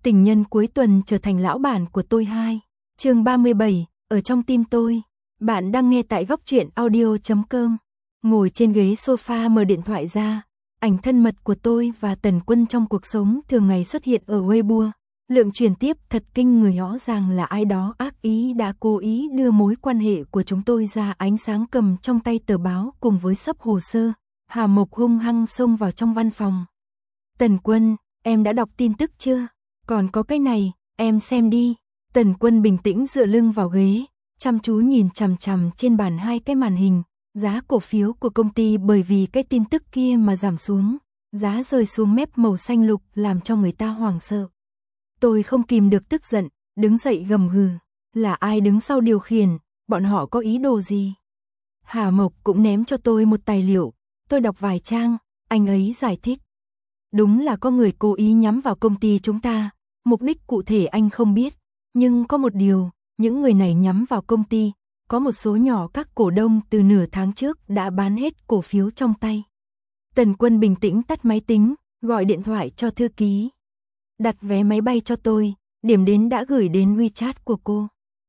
Tình nhân cuối tuần trở thành lão bản của tôi 2. Chương 37, ở trong tim tôi. Bạn đang nghe tại góc truyện audio.com. Ngồi trên ghế sofa mở điện thoại ra, ảnh thân mật của tôi và Tần Quân trong cuộc sống thường ngày xuất hiện ở Weibo. Lượng truyền tiếp thật kinh người, rõ ràng là ai đó ác ý đã cố ý đưa mối quan hệ của chúng tôi ra ánh sáng. Cầm trong tay tờ báo cùng với xấp hồ sơ, Hà Mộc hung hăng xông vào trong văn phòng. Tần Quân, em đã đọc tin tức chưa? Còn có cái này, em xem đi. Tần Quân bình tĩnh dựa lưng vào ghế, chăm chú nhìn chằm chằm trên bàn hai cái màn hình. Giá cổ phiếu của công ty bởi vì cái tin tức kia mà giảm xuống. Giá rơi xuống mép màu xanh lục làm cho người ta hoảng sợ. Tôi không kìm được tức giận, đứng dậy gầm gừ. Là ai đứng sau điều khiển, bọn họ có ý đồ gì? Hà Mộc cũng ném cho tôi một tài liệu. Tôi đọc vài trang, anh ấy giải thích. Đúng là có người cố ý nhắm vào công ty chúng ta, mục đích cụ thể anh không biết. Nhưng có một điều, những người này nhắm vào công ty, có một số nhỏ các cổ đông từ nửa tháng trước đã bán hết cổ phiếu trong tay. Tần Quân bình tĩnh tắt máy tính, gọi điện thoại cho thư ký. Đặt vé máy bay cho tôi, điểm đến đã gửi đến WeChat của cô.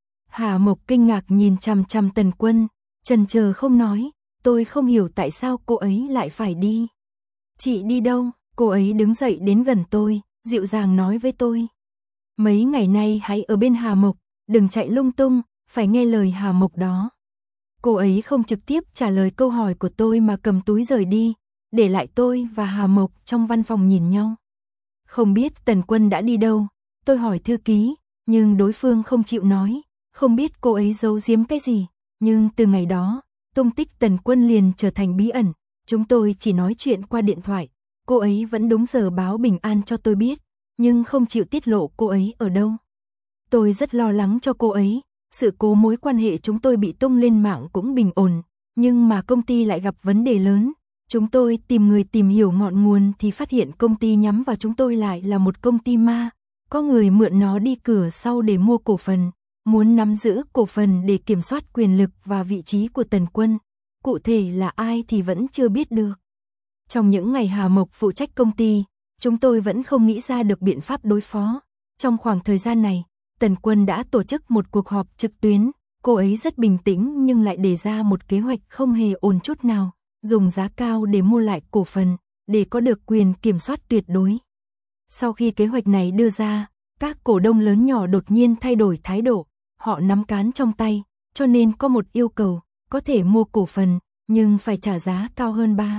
Hà Mộc kinh ngạc nhìn chằm chằm Tần Quân, chần chờ không nói, tôi không hiểu tại sao cô ấy lại phải đi. Chị đi đâu? Cô ấy đứng dậy đến gần tôi, dịu dàng nói với tôi. Mấy ngày nay hãy ở bên Hà Mộc, đừng chạy lung tung, phải nghe lời Hà Mộc đó. Cô ấy không trực tiếp trả lời câu hỏi của tôi mà cầm túi rời đi, để lại tôi và Hà Mộc trong văn phòng nhìn nhau. Không biết Tần Quân đã đi đâu, tôi hỏi thư ký, nhưng đối phương không chịu nói, không biết cô ấy giấu giếm cái gì. Nhưng từ ngày đó, tung tích Tần Quân liền trở thành bí ẩn, chúng tôi chỉ nói chuyện qua điện thoại. Cô ấy vẫn đúng giờ báo bình an cho tôi biết, nhưng không chịu tiết lộ cô ấy ở đâu. Tôi rất lo lắng cho cô ấy, sự cố mối quan hệ chúng tôi bị tung lên mạng cũng bình ổn, nhưng mà công ty lại gặp vấn đề lớn. Chúng tôi tìm người tìm hiểu ngọn nguồn thì phát hiện công ty nhắm vào chúng tôi lại là một công ty ma. Có người mượn nó đi cửa sau để mua cổ phần, muốn nắm giữ cổ phần để kiểm soát quyền lực và vị trí của Tần Quân. Cụ thể là ai thì vẫn chưa biết được. Trong những ngày Hà Mộc phụ trách công ty, chúng tôi vẫn không nghĩ ra được biện pháp đối phó. Trong khoảng thời gian này, Tần Quân đã tổ chức một cuộc họp trực tuyến. Cô ấy rất bình tĩnh nhưng lại đề ra một kế hoạch không hề ổn chút nào, dùng giá cao để mua lại cổ phần, để có được quyền kiểm soát tuyệt đối. Sau khi kế hoạch này đưa ra, các cổ đông lớn nhỏ đột nhiên thay đổi thái độ, họ nắm cán trong tay, cho nên có một yêu cầu, có thể mua cổ phần, nhưng phải trả giá cao hơn 3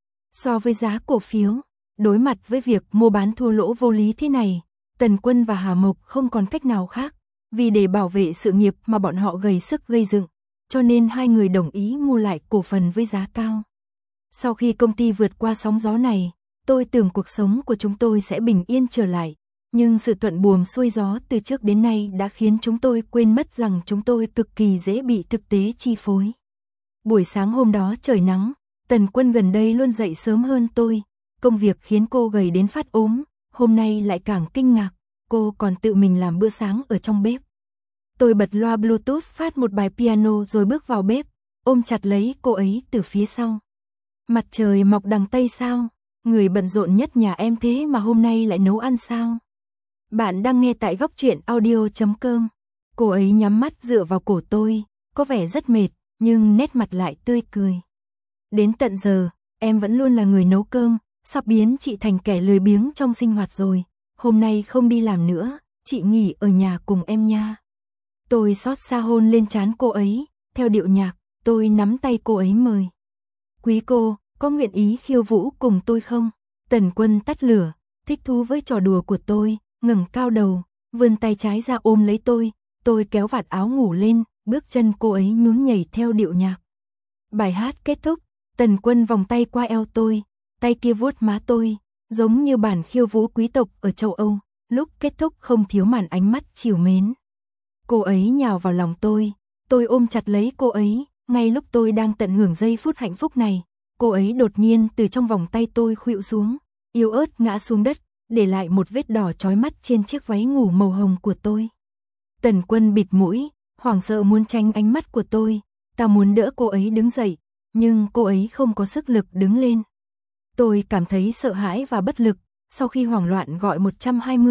so với giá cổ phiếu. Đối mặt với việc mua bán thua lỗ vô lý thế này, Tần Quân và Hà Mộc không còn cách nào khác, vì để bảo vệ sự nghiệp mà bọn họ gầy sức gây dựng, cho nên hai người đồng ý mua lại cổ phần với giá cao. Sau khi công ty vượt qua sóng gió này, tôi tưởng cuộc sống của chúng tôi sẽ bình yên trở lại, nhưng sự thuận buồm xuôi gió từ trước đến nay đã khiến chúng tôi quên mất rằng chúng tôi cực kỳ dễ bị thực tế chi phối. Buổi sáng hôm đó trời nắng, Tần Quân gần đây luôn dậy sớm hơn tôi, công việc khiến cô gầy đến phát ốm, hôm nay lại càng kinh ngạc, cô còn tự mình làm bữa sáng ở trong bếp. Tôi bật loa Bluetooth phát một bài piano rồi bước vào bếp, ôm chặt lấy cô ấy từ phía sau. Mặt trời mọc đằng Tây sao? Người bận rộn nhất nhà em thế mà hôm nay lại nấu ăn sao? Bạn đang nghe tại góc truyện audio.com. Cô ấy nhắm mắt dựa vào cổ tôi, có vẻ rất mệt, nhưng nét mặt lại tươi cười. Đến tận giờ, em vẫn luôn là người nấu cơm, sắp biến chị thành kẻ lười biếng trong sinh hoạt rồi. Hôm nay không đi làm nữa, chị nghỉ ở nhà cùng em nha. Tôi xót xa hôn lên trán cô ấy, theo điệu nhạc, tôi nắm tay cô ấy mời. Quý cô, có nguyện ý khiêu vũ cùng tôi không? Tần Quân tắt lửa, thích thú với trò đùa của tôi, ngẩng cao đầu, vươn tay trái ra ôm lấy tôi kéo vạt áo ngủ lên, bước chân cô ấy nhún nhảy theo điệu nhạc. Bài hát kết thúc, Tần Quân vòng tay qua eo tôi, tay kia vuốt má tôi, giống như bản khiêu vũ quý tộc ở châu Âu, lúc kết thúc không thiếu màn ánh mắt trìu mến. Cô ấy nhào vào lòng tôi ôm chặt lấy cô ấy, ngay lúc tôi đang tận hưởng giây phút hạnh phúc này, cô ấy đột nhiên từ trong vòng tay tôi khuỵu xuống, yếu ớt ngã xuống đất, để lại một vết đỏ chói mắt trên chiếc váy ngủ màu hồng của tôi. Tần Quân bịt mũi, hoảng sợ muốn tránh ánh mắt của tôi, ta muốn đỡ cô ấy đứng dậy, nhưng cô ấy không có sức lực đứng lên. Tôi cảm thấy sợ hãi và bất lực, sau khi hoảng loạn gọi 120,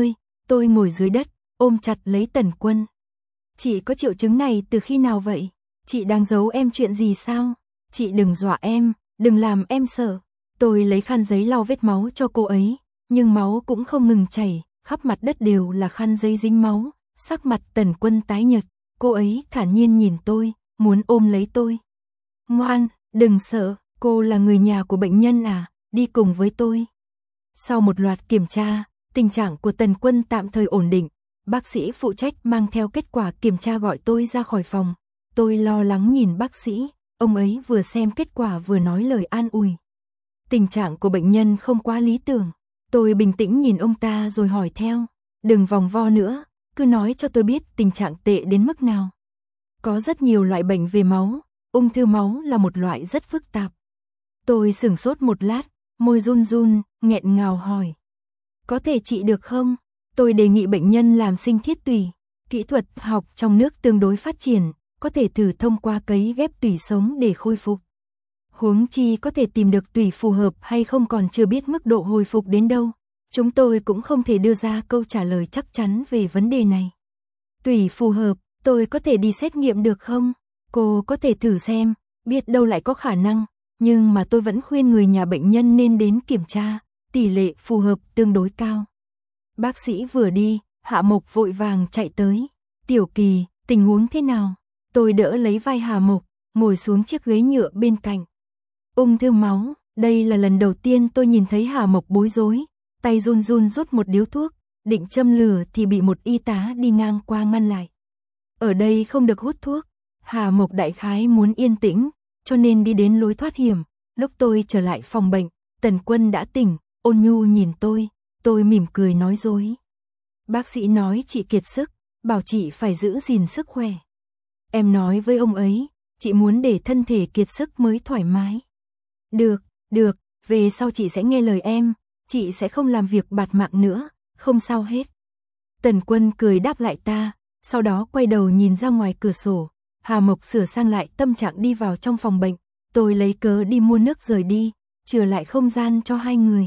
Tôi ngồi dưới đất, ôm chặt lấy Tần Quân. Chị có triệu chứng này từ khi nào vậy? Chị đang giấu em chuyện gì sao? Chị đừng dọa em, đừng làm em sợ. Tôi lấy khăn giấy lau vết máu cho cô ấy, nhưng máu cũng không ngừng chảy, khắp mặt đất đều là khăn giấy dính máu. Sắc mặt Tần Quân tái nhợt, cô ấy thản nhiên nhìn tôi, muốn ôm lấy tôi. Ngoan, đừng sợ, cô là người nhà của bệnh nhân à, đi cùng với tôi. Sau một loạt kiểm tra, tình trạng của Tần Quân tạm thời ổn định. Bác sĩ phụ trách mang theo kết quả kiểm tra gọi tôi ra khỏi phòng. Tôi lo lắng nhìn bác sĩ, ông ấy vừa xem kết quả vừa nói lời an ủi. Tình trạng của bệnh nhân không quá lý tưởng. Tôi bình tĩnh nhìn ông ta rồi hỏi theo. Đừng vòng vo nữa, cứ nói cho tôi biết tình trạng tệ đến mức nào. Có rất nhiều loại bệnh về máu, ung thư máu là một loại rất phức tạp. Tôi sửng sốt một lát, môi run run, nghẹn ngào hỏi. Có thể trị được không? Tôi đề nghị bệnh nhân làm sinh thiết tủy. Kỹ thuật học trong nước tương đối phát triển, có thể thử thông qua cấy ghép tủy sống để khôi phục. Huống chi có thể tìm được tủy phù hợp hay không còn chưa biết mức độ hồi phục đến đâu. Chúng tôi cũng không thể đưa ra câu trả lời chắc chắn về vấn đề này. Tủy phù hợp, tôi có thể đi xét nghiệm được không? Cô có thể thử xem, biết đâu lại có khả năng. Nhưng mà tôi vẫn khuyên người nhà bệnh nhân nên đến kiểm tra, tỷ lệ phù hợp tương đối cao. Bác sĩ vừa đi, Hạ Mộc vội vàng chạy tới. Tiểu Kỳ, tình huống thế nào? Tôi đỡ lấy vai Hạ Mộc, ngồi xuống chiếc ghế nhựa bên cạnh. Ung thư máu, đây là lần đầu tiên tôi nhìn thấy Hạ Mộc bối rối, tay run run rút một điếu thuốc, định châm lửa thì bị một y tá đi ngang qua ngăn lại. Ở đây không được hút thuốc, Hạ Mộc đại khái muốn yên tĩnh, cho nên đi đến lối thoát hiểm. Lúc tôi trở lại phòng bệnh, Tần Quân đã tỉnh, ôn nhu nhìn tôi mỉm cười nói dối. Bác sĩ nói chị kiệt sức, bảo chị phải giữ gìn sức khỏe. Em nói với ông ấy, chị muốn để thân thể kiệt sức mới thoải mái. Được, về sau chị sẽ nghe lời em, chị sẽ không làm việc bạt mạng nữa, không sao hết. Tần Quân cười đáp lại ta, sau đó quay đầu nhìn ra ngoài cửa sổ. Hà Mộc sửa sang lại tâm trạng đi vào trong phòng bệnh, tôi lấy cớ đi mua nước rời đi, chừa lại không gian cho hai người.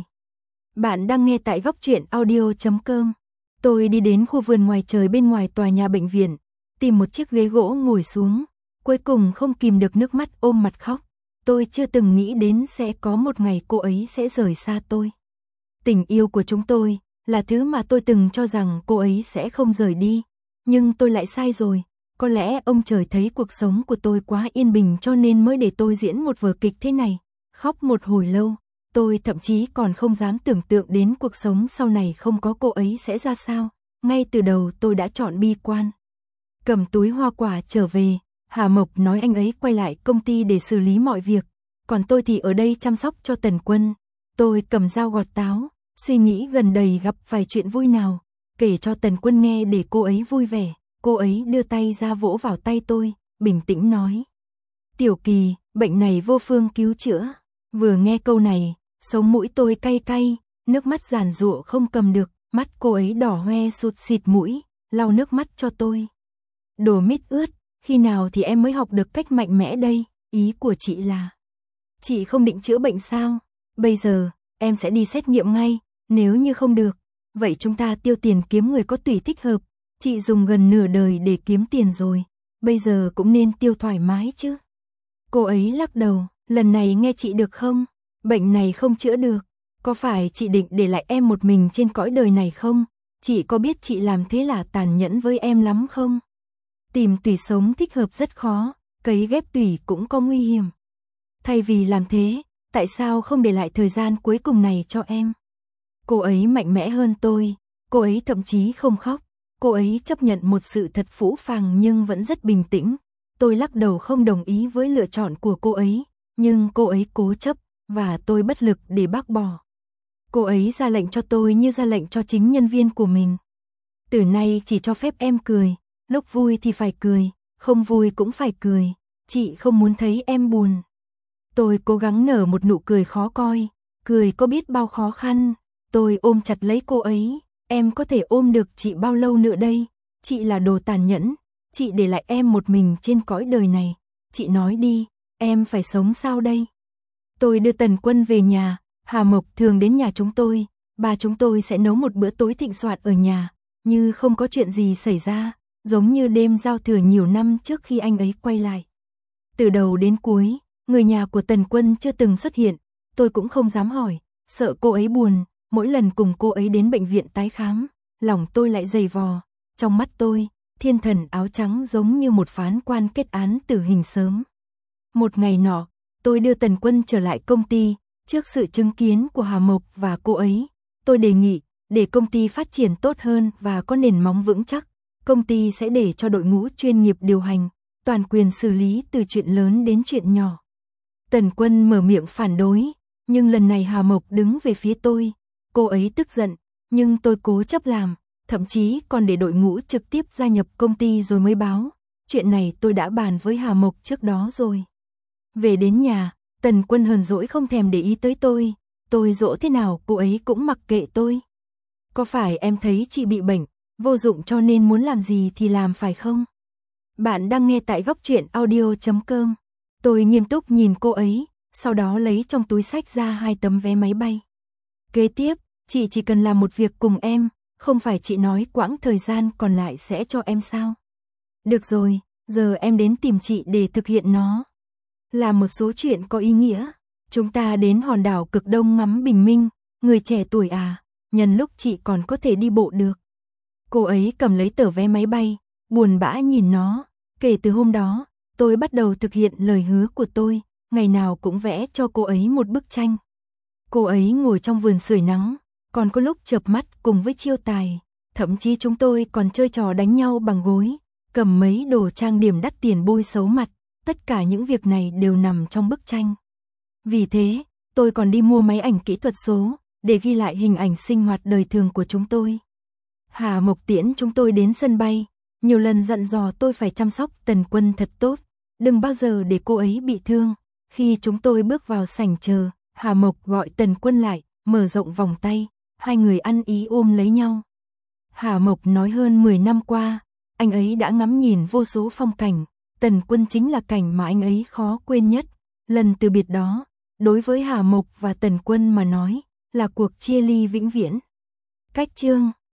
Bạn đang nghe tại Góc Truyện Audio.com. Tôi đi đến khu vườn ngoài trời bên ngoài tòa nhà bệnh viện, tìm một chiếc ghế gỗ ngồi xuống, cuối cùng không kìm được nước mắt ôm mặt khóc. Tôi chưa từng nghĩ đến sẽ có một ngày cô ấy sẽ rời xa tôi. Tình yêu của chúng tôi là thứ mà tôi từng cho rằng cô ấy sẽ không rời đi, nhưng tôi lại sai rồi. Có lẽ ông trời thấy cuộc sống của tôi quá yên bình cho nên mới để tôi diễn một vở kịch thế này. Khóc một hồi lâu, tôi thậm chí còn không dám tưởng tượng đến cuộc sống sau này không có cô ấy sẽ ra sao. Ngay từ đầu tôi đã chọn bi quan. Cầm túi hoa quả trở về, Hà Mộc nói anh ấy quay lại công ty để xử lý mọi việc, còn tôi thì ở đây chăm sóc cho Tần Quân. Tôi cầm dao gọt táo, suy nghĩ gần đây gặp phải chuyện vui nào, kể cho Tần Quân nghe để cô ấy vui vẻ. Cô ấy đưa tay ra vỗ vào tay tôi, bình tĩnh nói. Tiểu Kỳ, bệnh này vô phương cứu chữa. Vừa nghe câu này, sống mũi tôi cay cay, nước mắt giàn giụa không cầm được, mắt cô ấy đỏ hoe sụt xịt mũi, lau nước mắt cho tôi. Đồ mít ướt, khi nào thì em mới học được cách mạnh mẽ đây, ý của chị là. Chị không định chữa bệnh sao? Bây giờ, em sẽ đi xét nghiệm ngay, nếu như không được, vậy chúng ta tiêu tiền kiếm người có tủy thích hợp. Chị dùng gần nửa đời để kiếm tiền rồi, bây giờ cũng nên tiêu thoải mái chứ. Cô ấy lắc đầu, lần này nghe chị được không? Bệnh này không chữa được, có phải chị định để lại em một mình trên cõi đời này không? Chị có biết chị làm thế là tàn nhẫn với em lắm không? Tìm tủy sống thích hợp rất khó, cấy ghép tủy cũng có nguy hiểm. Thay vì làm thế, tại sao không để lại thời gian cuối cùng này cho em? Cô ấy mạnh mẽ hơn tôi, cô ấy thậm chí không khóc. Cô ấy chấp nhận một sự thật phũ phàng nhưng vẫn rất bình tĩnh. Tôi lắc đầu không đồng ý với lựa chọn của cô ấy, nhưng cô ấy cố chấp, và tôi bất lực để bác bỏ. Cô ấy ra lệnh cho tôi như ra lệnh cho chính nhân viên của mình. Từ nay chỉ cho phép em cười, lúc vui thì phải cười, không vui cũng phải cười, chị không muốn thấy em buồn. Tôi cố gắng nở một nụ cười khó coi, cười có biết bao khó khăn, tôi ôm chặt lấy cô ấy. Em có thể ôm được chị bao lâu nữa đây? Chị là đồ tàn nhẫn, chị để lại em một mình trên cõi đời này. Chị nói đi, em phải sống sao đây? Tôi đưa Tần Quân về nhà, Hà Mộc thường đến nhà chúng tôi, ba chúng tôi sẽ nấu một bữa tối thịnh soạn ở nhà. như không có chuyện gì xảy ra, giống như đêm giao thừa nhiều năm trước khi anh ấy quay lại. Từ đầu đến cuối, người nhà của Tần Quân chưa từng xuất hiện, tôi cũng không dám hỏi, sợ cô ấy buồn, mỗi lần cùng cô ấy đến bệnh viện tái khám, lòng tôi lại dày vò, trong mắt tôi, thiên thần áo trắng giống như một phán quan kết án tử hình sớm. Một ngày nọ, tôi đưa Tần Quân trở lại công ty, trước sự chứng kiến của Hà Mộc và cô ấy, tôi đề nghị, để công ty phát triển tốt hơn và có nền móng vững chắc, công ty sẽ để cho đội ngũ chuyên nghiệp điều hành, toàn quyền xử lý từ chuyện lớn đến chuyện nhỏ. Tần Quân mở miệng phản đối, nhưng lần này Hà Mộc đứng về phía tôi, cô ấy tức giận, nhưng tôi cố chấp làm, thậm chí còn để đội ngũ trực tiếp gia nhập công ty rồi mới báo. Chuyện này tôi đã bàn với Hà Mộc trước đó rồi. Về đến nhà, Tần Quân hờn dỗi không thèm để ý tới tôi dỗ thế nào cô ấy cũng mặc kệ tôi. Có phải em thấy chị bị bệnh, vô dụng cho nên muốn làm gì thì làm phải không? Bạn đang nghe tại góc truyện audio.com. Tôi nghiêm túc nhìn cô ấy, sau đó lấy trong túi xách ra 2 tấm vé máy bay. Kế tiếp, chị chỉ cần làm một việc cùng em, không phải chị nói quãng thời gian còn lại sẽ cho em sao? Được rồi, giờ em đến tìm chị để thực hiện nó. Làm một số chuyện có ý nghĩa. Chúng ta đến hòn đảo cực đông ngắm bình minh, người trẻ tuổi à, nhân lúc chị còn có thể đi bộ được. Cô ấy cầm lấy tờ vé máy bay, buồn bã nhìn nó. Kể từ hôm đó, tôi bắt đầu thực hiện lời hứa của tôi, ngày nào cũng vẽ cho cô ấy một bức tranh. Cô ấy ngồi trong vườn sưởi nắng, còn có lúc chợp mắt cùng với Chiêu Tài, thậm chí chúng tôi còn chơi trò đánh nhau bằng gối, cầm mấy đồ trang điểm đắt tiền bôi xấu mặt, tất cả những việc này đều nằm trong bức tranh. Vì thế, tôi còn đi mua máy ảnh kỹ thuật số, để ghi lại hình ảnh sinh hoạt đời thường của chúng tôi. Hà Mộc tiễn chúng tôi đến sân bay, nhiều lần dặn dò tôi phải chăm sóc Tần Quân thật tốt, đừng bao giờ để cô ấy bị thương. Khi chúng tôi bước vào sảnh chờ, Hà Mộc gọi Tần Quân lại, mở rộng vòng tay, hai người ăn ý ôm lấy nhau. Hà Mộc nói hơn 10 năm qua, anh ấy đã ngắm nhìn vô số phong cảnh, Tần Quân chính là cảnh mà anh ấy khó quên nhất. Lần từ biệt đó, đối với Hà Mộc và Tần Quân mà nói, là cuộc chia ly vĩnh viễn. Cách chương